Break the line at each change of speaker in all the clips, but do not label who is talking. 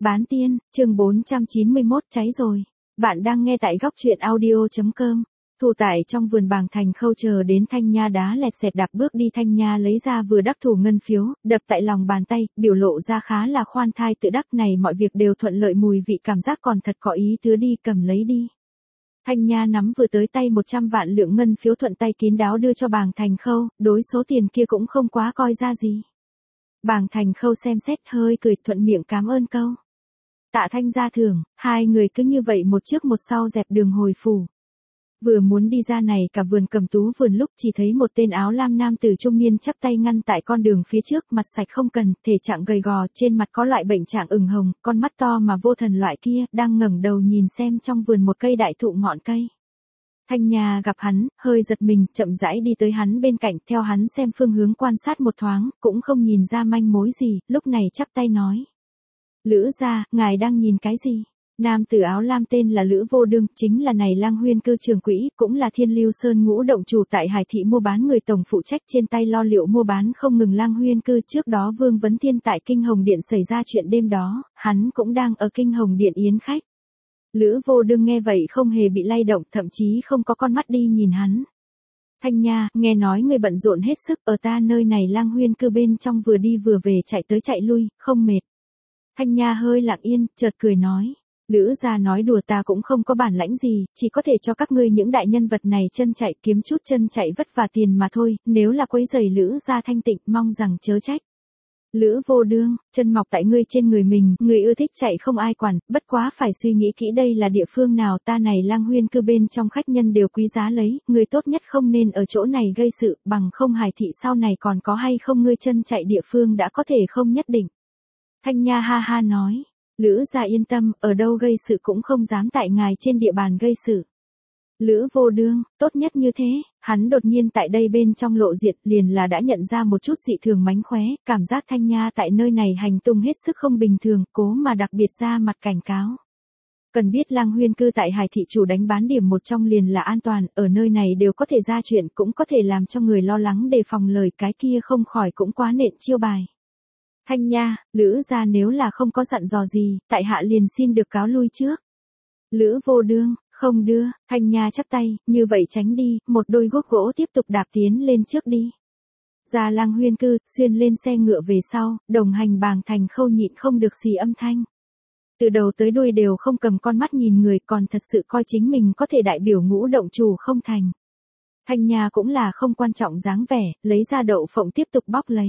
Bán tiên, chương 491 cháy rồi. Bạn đang nghe tại góc truyện audio.com. Thủ tại trong vườn Bàng Thành Khâu chờ đến Thanh Nha đá lẹt xẹt đạp bước đi. Thanh Nha lấy ra vừa đắc thủ ngân phiếu, đập tại lòng bàn tay, biểu lộ ra khá là khoan thai tự đắc này mọi việc đều thuận lợi mùi vị cảm giác còn thật có ý tứ đi cầm lấy đi. Thanh Nha nắm vừa tới tay 100 vạn lượng ngân phiếu thuận tay kín đáo đưa cho Bàng Thành Khâu, đối số tiền kia cũng không quá coi ra gì. Bàng Thành Khâu xem xét hơi cười thuận miệng cảm ơn câu. Tạ Thanh ra thưởng, hai người cứ như vậy một trước một sau dẹp đường hồi phủ. Vừa muốn đi ra này cả vườn cầm tú vườn lúc chỉ thấy một tên áo lam nam tử trung niên chắp tay ngăn tại con đường phía trước, mặt sạch không cần, thể trạng gầy gò, trên mặt có loại bệnh trạng ửng hồng, con mắt to mà vô thần loại kia, đang ngẩng đầu nhìn xem trong vườn một cây đại thụ ngọn cây. Thanh Nha gặp hắn, hơi giật mình, chậm rãi đi tới hắn bên cạnh, theo hắn xem phương hướng quan sát một thoáng, cũng không nhìn ra manh mối gì, lúc này chắp tay nói. Lữ gia, ngài đang nhìn cái gì? Nam tử áo lam tên là Lữ Vô Đương, chính là này Lang Huyên Cư trưởng quỹ, cũng là Thiên Lưu Sơn ngũ động chủ tại Hải thị mua bán người tổng phụ trách trên tay lo liệu mua bán không ngừng Lang Huyên Cư. Trước đó Vương Vấn Thiên tại Kinh Hồng Điện xảy ra chuyện đêm đó, hắn cũng đang ở Kinh Hồng Điện yến khách. Lữ Vô Đương nghe vậy không hề bị lay động, thậm chí không có con mắt đi nhìn hắn. Thanh Nha, nghe nói người bận rộn hết sức, ở ta nơi này Lang Huyên Cư bên trong vừa đi vừa về chạy tới chạy lui, không mệt. Thanh Nha hơi lặng yên, chợt cười nói. Lữ gia nói đùa, ta cũng không có bản lãnh gì, chỉ có thể cho các ngươi những đại nhân vật này chân chạy kiếm chút chân chạy vất vả tiền mà thôi, nếu là quấy rầy Lữ gia thanh tịnh mong rằng chớ trách. Lữ Vô Đương, chân mọc tại ngươi trên người mình, người ưa thích chạy không ai quản, bất quá phải suy nghĩ kỹ đây là địa phương nào, ta này Lang Huyên Cư bên trong khách nhân đều quý giá lấy, người tốt nhất không nên ở chỗ này gây sự, bằng không Hải thị sau này còn có hay không ngươi chân chạy địa phương đã có thể không nhất định. Thanh Nha ha ha nói. Lữ gia yên tâm, ở đâu gây sự cũng không dám tại ngài trên địa bàn gây sự. Lữ Vô Đương, tốt nhất như thế, hắn đột nhiên tại đây bên trong lộ diện liền là đã nhận ra một chút dị thường mánh khóe, cảm giác Thanh Nha tại nơi này hành tung hết sức không bình thường, cố mà đặc biệt ra mặt cảnh cáo. Cần biết Lang Huyên Cư tại Hải thị chủ đánh bán điểm một trong liền là an toàn, ở nơi này đều có thể ra chuyện, cũng có thể làm cho người lo lắng đề phòng, lời cái kia không khỏi cũng quá nện chiêu bài. Thanh Nha, Lữ gia nếu là không có dặn dò gì, tại hạ liền xin được cáo lui trước. Lữ Vô Đương, không đưa, Thanh Nha chắp tay, như vậy tránh đi, một đôi guốc gỗ tiếp tục đạp tiến lên trước đi. Ra Lang Huyên Cư, xuyên lên xe ngựa về sau, đồng hành Bàng Thành Khâu nhịn không được xì âm thanh. Từ đầu tới đuôi đều không cầm con mắt nhìn người, còn thật sự coi chính mình có thể đại biểu ngũ động chủ không thành. Thanh Nha cũng là không quan trọng dáng vẻ, lấy ra đậu phộng tiếp tục bóc lấy.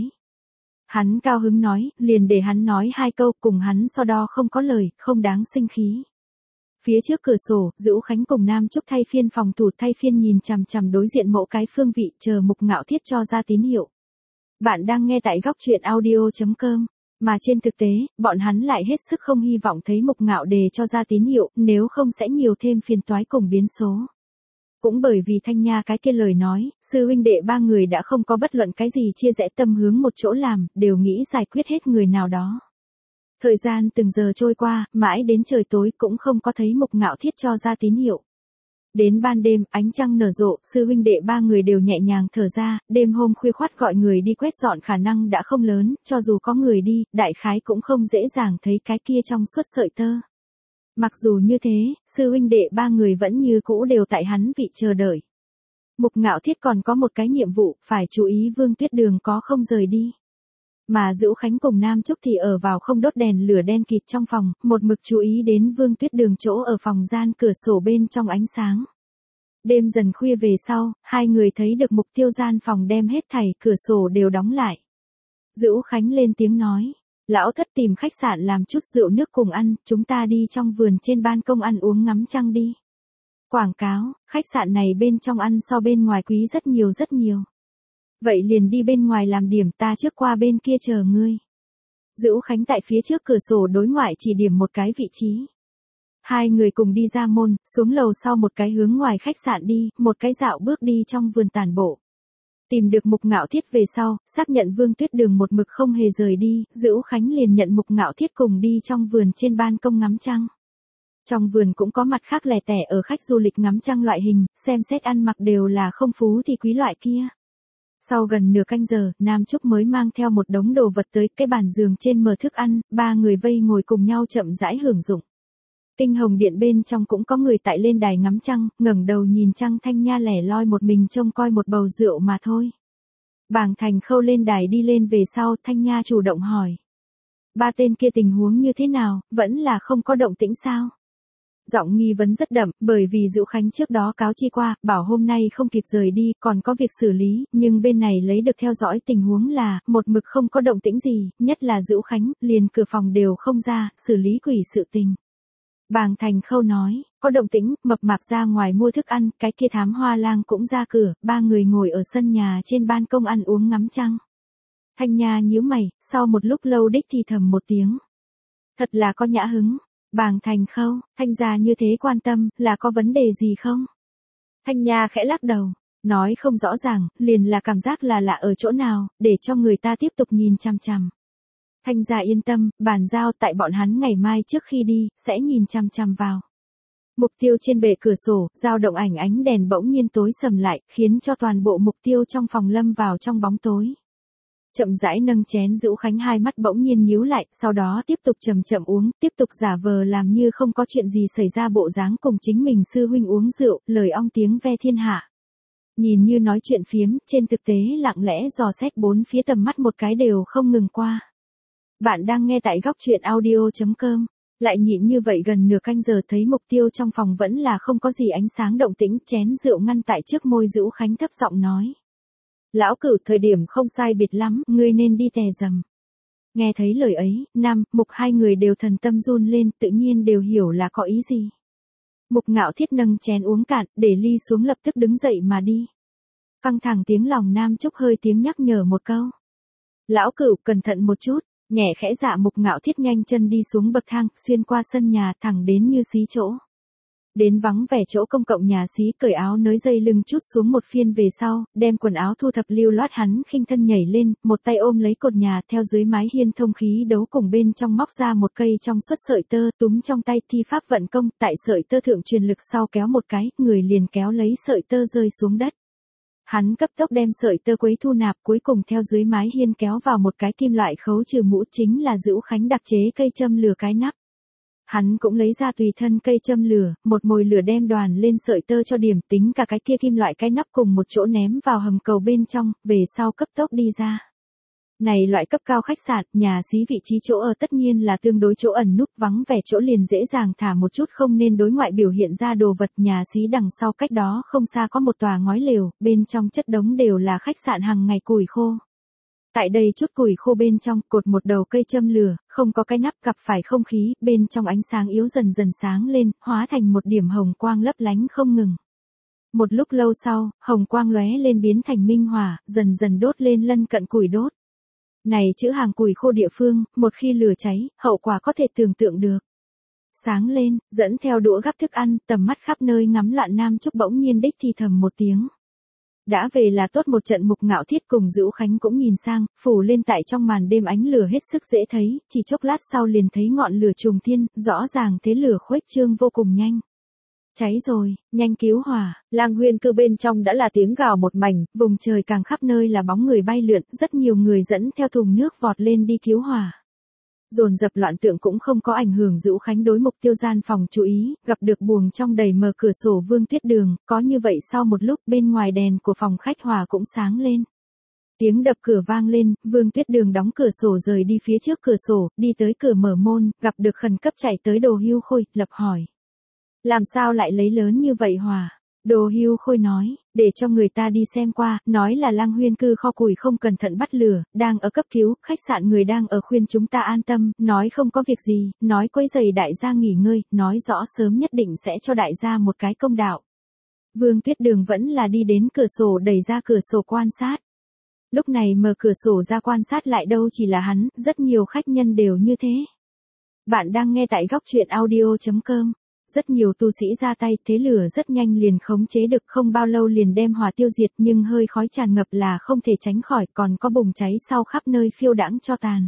Hắn cao hứng nói, liền để hắn nói hai câu, cùng hắn so đo không có lời, không đáng sinh khí. Phía trước cửa sổ, Dữu Khánh cùng Nam Trúc thay phiên phòng thủ thay phiên nhìn chằm chằm đối diện mỗi cái phương vị, chờ Mục Ngạo Thiết cho ra tín hiệu. Bạn đang nghe tại góc truyện audio.com, mà trên thực tế, bọn hắn lại hết sức không hy vọng thấy Mục Ngạo đề cho ra tín hiệu, nếu không sẽ nhiều thêm phiền toái cùng biến số. Cũng bởi vì Thanh Nha cái kia lời nói, sư huynh đệ ba người đã không có bất luận cái gì chia rẽ tâm hướng một chỗ làm, đều nghĩ giải quyết hết người nào đó. Thời gian từng giờ trôi qua, mãi đến trời tối cũng không có thấy Mục Ngạo Thiết cho ra tín hiệu. Đến ban đêm, ánh trăng nở rộ, sư huynh đệ ba người đều nhẹ nhàng thở ra, đêm hôm khuya khoắt gọi người đi quét dọn khả năng đã không lớn, cho dù có người đi, đại khái cũng không dễ dàng thấy cái kia trong suốt sợi tơ. Mặc dù như thế, sư huynh đệ ba người vẫn như cũ đều tại hắn vị chờ đợi. Mục Ngạo Thiết còn có một cái nhiệm vụ, phải chú ý Vương Tuyết Đường có không rời đi. Mà Dữu Khánh cùng Nam Trúc thì ở vào không đốt đèn lửa đen kịt trong phòng, một mực chú ý đến Vương Tuyết Đường chỗ ở phòng gian cửa sổ bên trong ánh sáng. Đêm dần khuya về sau, hai người thấy được mục tiêu gian phòng đem hết thảy cửa sổ đều đóng lại. Dữu Khánh lên tiếng nói. Lão thất tìm khách sạn làm chút rượu nước cùng ăn, chúng ta đi trong vườn trên ban công ăn uống ngắm trăng đi. Quảng cáo, khách sạn này bên trong ăn so bên ngoài quý rất nhiều rất nhiều. Vậy liền đi bên ngoài làm điểm, ta trước qua bên kia chờ ngươi. Dữu Khánh tại phía trước cửa sổ đối ngoại chỉ điểm một cái vị trí. Hai người cùng đi ra môn, xuống lầu sau một cái hướng ngoài khách sạn đi, một cái dạo bước đi trong vườn tản bộ. Tìm được Mục Ngạo Thiết về sau, xác nhận Vương Tuyết Đường một mực không hề rời đi, Dữu Khánh liền nhận Mục Ngạo Thiết cùng đi trong vườn trên ban công ngắm trăng. Trong vườn cũng có mặt khác lẻ tẻ ở khách du lịch ngắm trăng loại hình, xem xét ăn mặc đều là không phú thì quý loại kia. Sau gần nửa canh giờ, Nam Trúc mới mang theo một đống đồ vật tới cái bàn giường trên mở thức ăn, ba người vây ngồi cùng nhau chậm rãi hưởng dụng. Kinh hồng điện bên trong cũng có người tại lên đài ngắm trăng, ngẩng đầu nhìn trăng. Thanh Nha lẻ loi một mình trông coi một bầu rượu mà thôi. Bàng Thành Khâu lên đài đi lên về sau, Thanh Nha chủ động hỏi. Ba tên kia tình huống như thế nào, vẫn là không có động tĩnh sao? Giọng nghi vấn rất đậm, bởi vì Dữu Khánh trước đó cáo chi qua, bảo hôm nay không kịp rời đi, còn có việc xử lý, nhưng bên này lấy được theo dõi tình huống là, một mực không có động tĩnh gì, nhất là Dữu Khánh, liền cửa phòng đều không ra, xử lý quỷ sự tình. Bàng Thành Khâu nói, có động tĩnh, mập mạp ra ngoài mua thức ăn, cái kia Thám Hoa Lang cũng ra cửa, ba người ngồi ở sân nhà trên ban công ăn uống ngắm trăng. Thanh Nha nhíu mày, sau một lúc lâu đích thì thầm một tiếng. Thật là có nhã hứng. Bàng Thành Khâu, Thanh gia như thế quan tâm, là có vấn đề gì không? Thanh Nha khẽ lắc đầu, nói không rõ ràng, liền là cảm giác là lạ ở chỗ nào, để cho người ta tiếp tục nhìn chằm chằm. Thanh gia yên tâm, bàn giao tại bọn hắn ngày mai trước khi đi, sẽ nhìn chằm chằm vào. Mục tiêu trên bệ cửa sổ, dao động ảnh ánh đèn bỗng nhiên tối sầm lại, khiến cho toàn bộ mục tiêu trong phòng lâm vào trong bóng tối. Chậm rãi nâng chén Dữu Khánh hai mắt bỗng nhiên nhíu lại, sau đó tiếp tục chậm chậm uống, tiếp tục giả vờ làm như không có chuyện gì xảy ra bộ dáng cùng chính mình sư huynh uống rượu, lời ong tiếng ve thiên hạ. Nhìn như nói chuyện phiếm, trên thực tế lặng lẽ dò xét bốn phía tầm mắt một cái đều không ngừng qua. Bạn đang nghe tại góc truyện audio.com. Lại nhịn như vậy gần nửa canh giờ thấy mục tiêu trong phòng vẫn là không có gì ánh sáng động tĩnh, chén rượu ngăn tại trước môi Dữu Khánh thấp giọng nói. Lão Cửu, thời điểm không sai biệt lắm, ngươi nên đi tè dầm. Nghe thấy lời ấy, Nam, Mục hai người đều thần tâm run lên, tự nhiên đều hiểu là có ý gì. Mục Ngạo Thiết nâng chén uống cạn, để ly xuống lập tức đứng dậy mà đi. Căng thẳng tiếng lòng Nam Trúc hơi tiếng nhắc nhở một câu. Lão Cửu, cẩn thận một chút, nhẹ khẽ dạ. Mục Ngạo Thiết nhanh chân đi xuống bậc thang, xuyên qua sân nhà thẳng đến Như Xí chỗ. Đến vắng vẻ chỗ công cộng nhà xí, cởi áo nới dây lưng chút xuống một phiên về sau, đem quần áo thu thập lưu loát, hắn khinh thân nhảy lên, một tay ôm lấy cột nhà, theo dưới mái hiên thông khí đấu cùng bên trong móc ra một cây trong suốt sợi tơ, túm trong tay thi pháp vận công, tại sợi tơ thượng truyền lực sau kéo một cái, người liền kéo lấy sợi tơ rơi xuống đất. Hắn cấp tốc đem sợi tơ quấy thu nạp, cuối cùng theo dưới mái hiên kéo vào một cái kim loại khấu trừ mũ, chính là Dữu Khánh đặc chế cây châm lửa cái nắp. Hắn cũng lấy ra tùy thân cây châm lửa, một mồi lửa đem đoàn lên sợi tơ cho điểm, tính cả cái kia kim loại cái nắp cùng một chỗ ném vào hầm cầu bên trong, về sau cấp tốc đi ra. Này loại cấp cao khách sạn, nhà xí vị trí chỗ ở tất nhiên là tương đối chỗ ẩn núp, vắng vẻ chỗ liền dễ dàng thả một chút không nên đối ngoại biểu hiện ra đồ vật. Nhà xí đằng sau cách đó không xa có một tòa ngói lều, bên trong chất đống đều là khách sạn hàng ngày củi khô. Tại đây chút củi khô bên trong, cột một đầu cây châm lửa, không có cái nắp, gặp phải không khí, bên trong ánh sáng yếu dần dần sáng lên, hóa thành một điểm hồng quang lấp lánh không ngừng. Một lúc lâu sau, hồng quang lóe lên biến thành minh hỏa, dần dần đốt lên lân cận củi đốt. Này chữ hàng củi khô địa phương, một khi lửa cháy, hậu quả có thể tưởng tượng được. Sáng lên, dẫn theo đũa gắp thức ăn, tầm mắt khắp nơi ngắm loạn. Nam Trúc bỗng nhiên đích thì thầm một tiếng. Đã về là tốt. Một trận Mục Ngạo Thiết cùng Dữu Khánh cũng nhìn sang, phủ lên tại trong màn đêm ánh lửa hết sức dễ thấy, chỉ chốc lát sau liền thấy ngọn lửa trùng thiên, rõ ràng thế lửa khuếch trương vô cùng nhanh. Cháy rồi, nhanh cứu hỏa. Lang Huyên Cư bên trong đã là tiếng gào một mảnh, vùng trời càng khắp nơi là bóng người bay lượn, rất nhiều người dẫn theo thùng nước vọt lên đi cứu hỏa. Dồn dập loạn tượng cũng không có ảnh hưởng Dữu Khánh đối mục tiêu gian phòng chú ý, gặp được buồng trong đầy mở cửa sổ Vương Tuyết Đường, có như vậy sau một lúc bên ngoài đèn của phòng khách hòa cũng sáng lên. Tiếng đập cửa vang lên, Vương Tuyết Đường đóng cửa sổ rời đi phía trước cửa sổ, đi tới cửa mở môn, gặp được khẩn cấp chạy tới Đồ Hưu Khôi, lập hỏi. Làm sao lại lấy lớn như vậy hỏa? Đồ Hưu Khôi nói, để cho người ta đi xem qua, nói là Lang Huyên Cư kho củi không cẩn thận bắt lửa, đang ở cấp cứu, khách sạn người đang ở khuyên chúng ta an tâm, nói không có việc gì, nói quấy rầy đại gia nghỉ ngơi, nói rõ sớm nhất định sẽ cho đại gia một cái công đạo. Vương Tuyết Đường vẫn là đi đến cửa sổ đẩy ra cửa sổ quan sát. Lúc này mở cửa sổ ra quan sát lại đâu chỉ là hắn, rất nhiều khách nhân đều như thế. Bạn đang nghe tại góc truyện audio.com. Rất nhiều tu sĩ ra tay, thế lửa rất nhanh liền khống chế được, không bao lâu liền đem hỏa tiêu diệt, nhưng hơi khói tràn ngập là không thể tránh khỏi, còn có bùng cháy sau khắp nơi phiêu đãng cho tàn.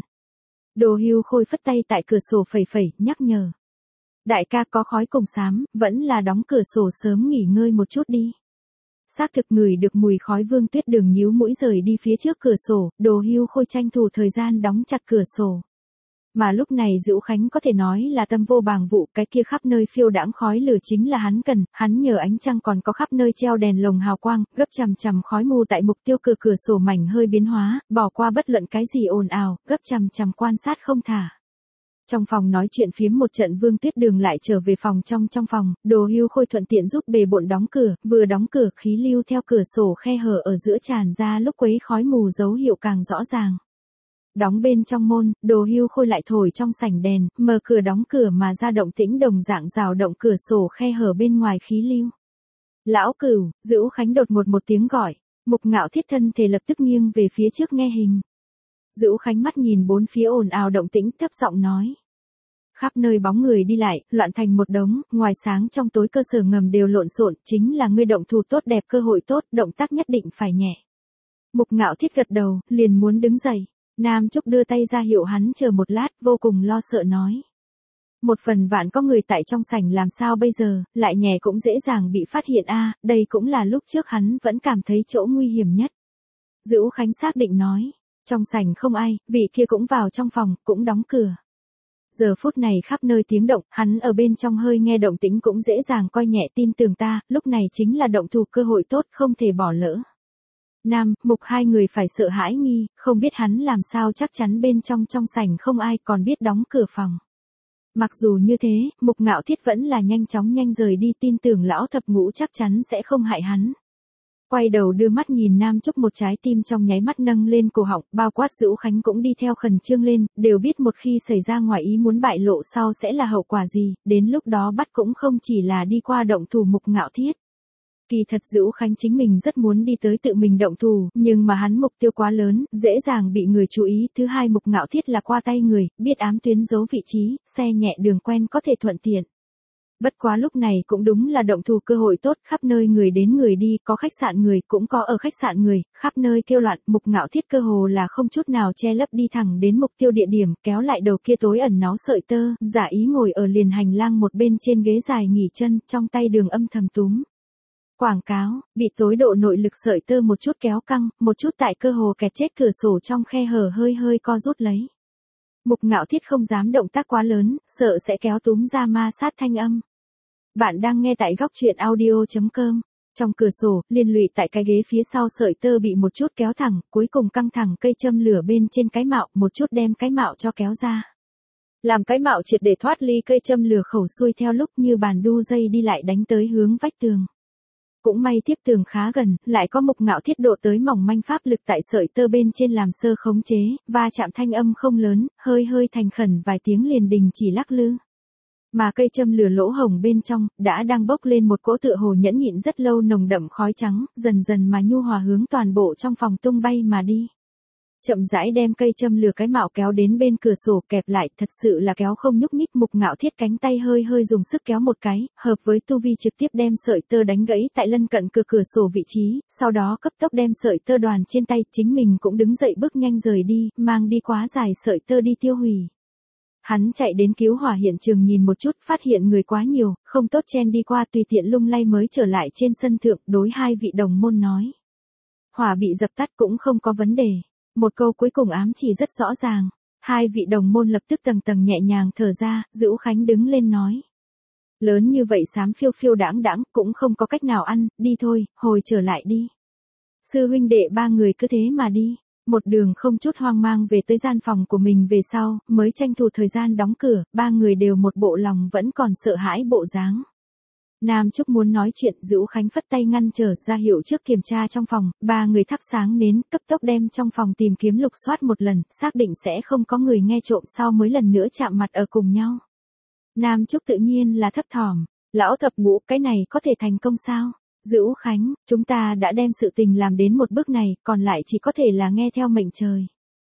Đồ Hưu Khôi phất tay tại cửa sổ phẩy phẩy, nhắc nhở. Đại ca có khói cùng xám, vẫn là đóng cửa sổ sớm nghỉ ngơi một chút đi. Xác thực ngửi được mùi khói Vương Tuyết Đường nhíu mũi rời đi phía trước cửa sổ, Đồ Hưu Khôi tranh thủ thời gian đóng chặt cửa sổ. Mà lúc này Dữu Khánh có thể nói là tâm vô bàng vụ, cái kia khắp nơi phiêu đãng khói lửa chính là hắn cần, hắn nhờ ánh trăng còn có khắp nơi treo đèn lồng hào quang, gấp chằm chằm khói mù tại mục tiêu cửa sổ mảnh hơi biến hóa, bỏ qua bất luận cái gì ồn ào, gấp chằm chằm quan sát không thả. Trong phòng nói chuyện phiếm một trận Vương Tuyết Đường lại trở về phòng trong phòng, Đồ Hưu Khôi thuận tiện giúp bề bộn đóng cửa, vừa đóng cửa khí lưu theo cửa sổ khe hở ở giữa tràn ra lúc quấy khói mù dấu hiệu càng rõ ràng. Đóng bên trong môn, Đồ Hưu Khôi lại thổi trong sảnh đèn, mở cửa đóng cửa mà ra động tĩnh đồng dạng rào động cửa sổ khe hở bên ngoài khí lưu. Lão Cửu, Dữu Khánh đột một tiếng gọi, Mục Ngạo Thiết thân thể lập tức nghiêng về phía trước nghe hình. Dữu Khánh mắt nhìn bốn phía ồn ào động tĩnh thấp giọng nói. Khắp nơi bóng người đi lại, loạn thành một đống, ngoài sáng trong tối cơ sở ngầm đều lộn xộn, chính là ngươi động thủ tốt đẹp cơ hội tốt, động tác nhất định phải nhẹ. Mục Ngạo Thiết gật đầu, liền muốn đứng dậy. Nam Trúc đưa tay ra hiệu hắn chờ một lát, vô cùng lo sợ nói. Một phần vạn có người tại trong sảnh làm sao bây giờ, lại nhẹ cũng dễ dàng bị phát hiện đây cũng là lúc trước hắn vẫn cảm thấy chỗ nguy hiểm nhất. Dữu Khánh xác định nói, trong sảnh không ai, vị kia cũng vào trong phòng, cũng đóng cửa. Giờ phút này khắp nơi tiếng động, hắn ở bên trong hơi nghe động tĩnh cũng dễ dàng coi nhẹ tin tưởng ta, lúc này chính là động thủ cơ hội tốt không thể bỏ lỡ. Nam, Mục hai người phải sợ hãi nghi, không biết hắn làm sao chắc chắn bên trong sảnh không ai còn biết đóng cửa phòng. Mặc dù như thế, Mục Ngạo Thiết vẫn là nhanh rời đi tin tưởng lão thập ngũ chắc chắn sẽ không hại hắn. Quay đầu đưa mắt nhìn Nam Trúc một trái tim trong nháy mắt nâng lên cổ họng, bao quát Dữu Khánh cũng đi theo khẩn trương lên, đều biết một khi xảy ra ngoài ý muốn bại lộ sau sẽ là hậu quả gì, đến lúc đó bắt cũng không chỉ là đi qua động thủ Mục Ngạo Thiết. Kỳ thật Dữu Khánh chính mình rất muốn đi tới tự mình động thủ, nhưng mà hắn mục tiêu quá lớn, dễ dàng bị người chú ý. Thứ hai Mục Ngạo Thiết là qua tay người, biết ám tuyến giấu vị trí, xe nhẹ đường quen có thể thuận tiện. Bất quá lúc này cũng đúng là động thủ cơ hội tốt, khắp nơi người đến người đi, có khách sạn người, cũng có ở khách sạn người, khắp nơi kêu loạn, Mục Ngạo Thiết cơ hồ là không chút nào che lấp đi thẳng đến mục tiêu địa điểm, kéo lại đầu kia tối ẩn náu sợi tơ, giả ý ngồi ở liền hành lang một bên trên ghế dài nghỉ chân, trong tay đường âm thầm túm. Quảng cáo, bị tối độ nội lực sợi tơ một chút kéo căng, một chút tại cơ hồ kẹt chết cửa sổ trong khe hở hơi co rút lấy. Mục Ngạo Thiết không dám động tác quá lớn, sợ sẽ kéo túm ra ma sát thanh âm. Bạn đang nghe tại góc truyện audio.com. Trong cửa sổ, liên lụy tại cái ghế phía sau sợi tơ bị một chút kéo thẳng, cuối cùng căng thẳng cây châm lửa bên trên cái mạo, một chút đem cái mạo cho kéo ra. Làm cái mạo triệt để thoát ly cây châm lửa khẩu xuôi theo lúc như bàn đu dây đi lại đánh tới hướng vách tường. Cũng may tiếp tường khá gần, lại có Mục Ngạo Thiết độ tới mỏng manh pháp lực tại sợi tơ bên trên làm sơ khống chế, va chạm thanh âm không lớn, hơi thành khẩn vài tiếng liền đình chỉ lắc lư. Mà cây châm lửa lỗ hổng bên trong, đang bốc lên một cỗ tựa hồ nhẫn nhịn rất lâu nồng đậm khói trắng, dần mà nhu hòa hướng toàn bộ trong phòng tung bay mà đi. Chậm rãi đem cây châm lửa cái mạo kéo đến bên cửa sổ kẹp lại, thật sự là kéo không nhúc nhích. Mục Ngạo Thiết cánh tay hơi dùng sức kéo một cái, hợp với tu vi trực tiếp đem sợi tơ đánh gãy tại lân cận cửa sổ vị trí, sau đó cấp tốc đem sợi tơ đoàn trên tay, chính mình cũng đứng dậy bước nhanh rời đi, mang đi quá dài sợi tơ đi tiêu hủy. Hắn chạy đến cứu hỏa hiện trường nhìn một chút, phát hiện người quá nhiều, không tốt chen đi qua, tùy tiện lung lay mới trở lại trên sân thượng, đối hai vị đồng môn nói. Hỏa bị dập tắt cũng không có vấn đề. Một câu cuối cùng ám chỉ rất rõ ràng. Hai vị đồng môn lập tức tầng nhẹ nhàng thở ra, Dữu Khánh đứng lên nói. Lớn như vậy xám phiêu đãng cũng không có cách nào ăn, đi thôi, hồi trở lại đi. Sư huynh đệ ba người cứ thế mà đi. Một đường không chút hoang mang về tới gian phòng của mình về sau, mới tranh thủ thời gian đóng cửa, ba người đều một bộ lòng vẫn còn sợ hãi bộ dáng. Nam Trúc muốn nói chuyện, Dữu Khánh phất tay ngăn trở, ra hiệu trước kiểm tra trong phòng, ba người thắp sáng nến, cấp tốc đem trong phòng tìm kiếm lục soát một lần, xác định sẽ không có người nghe trộm sau mới lần nữa chạm mặt ở cùng nhau. Nam Trúc tự nhiên là thấp thỏm, lão thập ngũ, cái này có thể thành công sao? Dữu Khánh, chúng ta đã đem sự tình làm đến một bước này, còn lại chỉ có thể là nghe theo mệnh trời.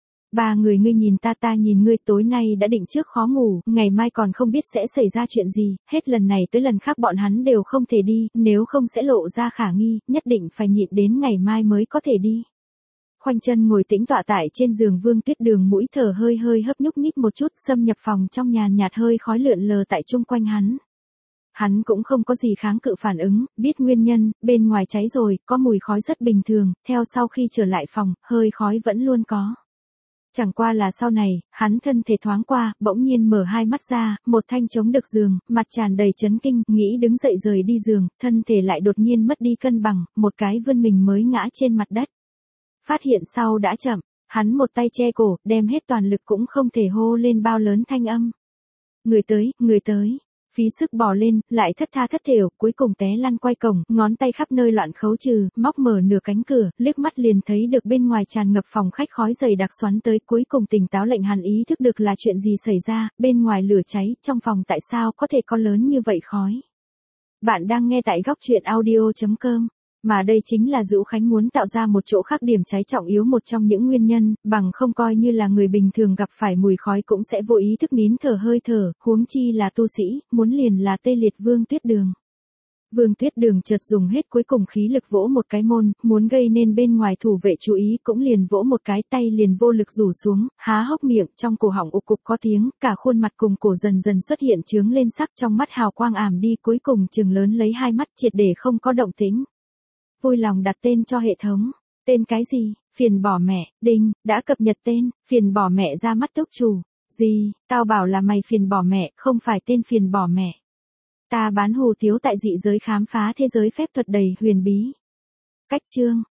Ba người ngươi nhìn ta nhìn ngươi, tối nay đã định trước khó ngủ, ngày mai còn không biết sẽ xảy ra chuyện gì, hết lần này tới lần khác bọn hắn đều không thể đi, nếu không sẽ lộ ra khả nghi, nhất định phải nhịn đến ngày mai mới có thể đi. Khoanh chân ngồi tĩnh tọa tại trên giường Vương Tuyết Đường, mũi thở hơi hấp nhúc nhích một chút, xâm nhập phòng trong nhàn nhạt hơi khói lượn lờ tại chung quanh hắn. Hắn cũng không có gì kháng cự phản ứng, biết nguyên nhân, bên ngoài cháy rồi, có mùi khói rất bình thường, theo sau khi trở lại phòng, hơi khói vẫn luôn có. Chẳng qua là sau này, hắn thân thể thoáng qua, bỗng nhiên mở hai mắt ra, một thanh chống được giường, mặt tràn đầy chấn kinh, nghĩ đứng dậy rời đi giường, thân thể lại đột nhiên mất đi cân bằng, một cái vươn mình mới ngã trên mặt đất. Phát hiện sau đã chậm, hắn một tay che cổ, đem hết toàn lực cũng không thể hô lên bao lớn thanh âm. Người tới. Phí sức bò lên, lại thất tha thất thểu, cuối cùng té lăn quay cổng, ngón tay khắp nơi loạn khấu trừ, móc mở nửa cánh cửa, liếc mắt liền thấy được bên ngoài tràn ngập phòng khách khói dày đặc xoắn tới, cuối cùng tỉnh táo lệnh hắn ý thức được là chuyện gì xảy ra, bên ngoài lửa cháy, trong phòng tại sao có thể có lớn như vậy khói. Bạn đang nghe tại góc truyện audio.com. Mà đây chính là Dữu Khánh muốn tạo ra một chỗ khác điểm cháy trọng yếu một trong những nguyên nhân, bằng không coi như là người bình thường gặp phải mùi khói cũng sẽ vô ý thức nín thở hơi thở, huống chi là tu sĩ, muốn liền là tê liệt Vương Tuyết Đường. Vương Tuyết Đường chợt dùng hết cuối cùng khí lực vỗ một cái môn, muốn gây nên bên ngoài thủ vệ chú ý cũng liền vỗ một cái tay liền vô lực rủ xuống, há hốc miệng, trong cổ họng ục cục có tiếng, cả khuôn mặt cùng cổ dần dần xuất hiện chướng lên sắc, trong mắt hào quang ảm đi, cuối cùng trừng lớn lấy hai mắt triệt để không có động tĩnh. Vui lòng đặt tên cho hệ thống. Tên cái gì? Phiền bỏ mẹ. Đinh, đã cập nhật tên. Phiền bỏ mẹ ra mắt túc chủ. Gì? Tao bảo là mày phiền bỏ mẹ, không phải tên phiền bỏ mẹ. Ta bán hủ tiếu tại dị giới khám phá thế giới phép thuật đầy huyền bí. Cách chương.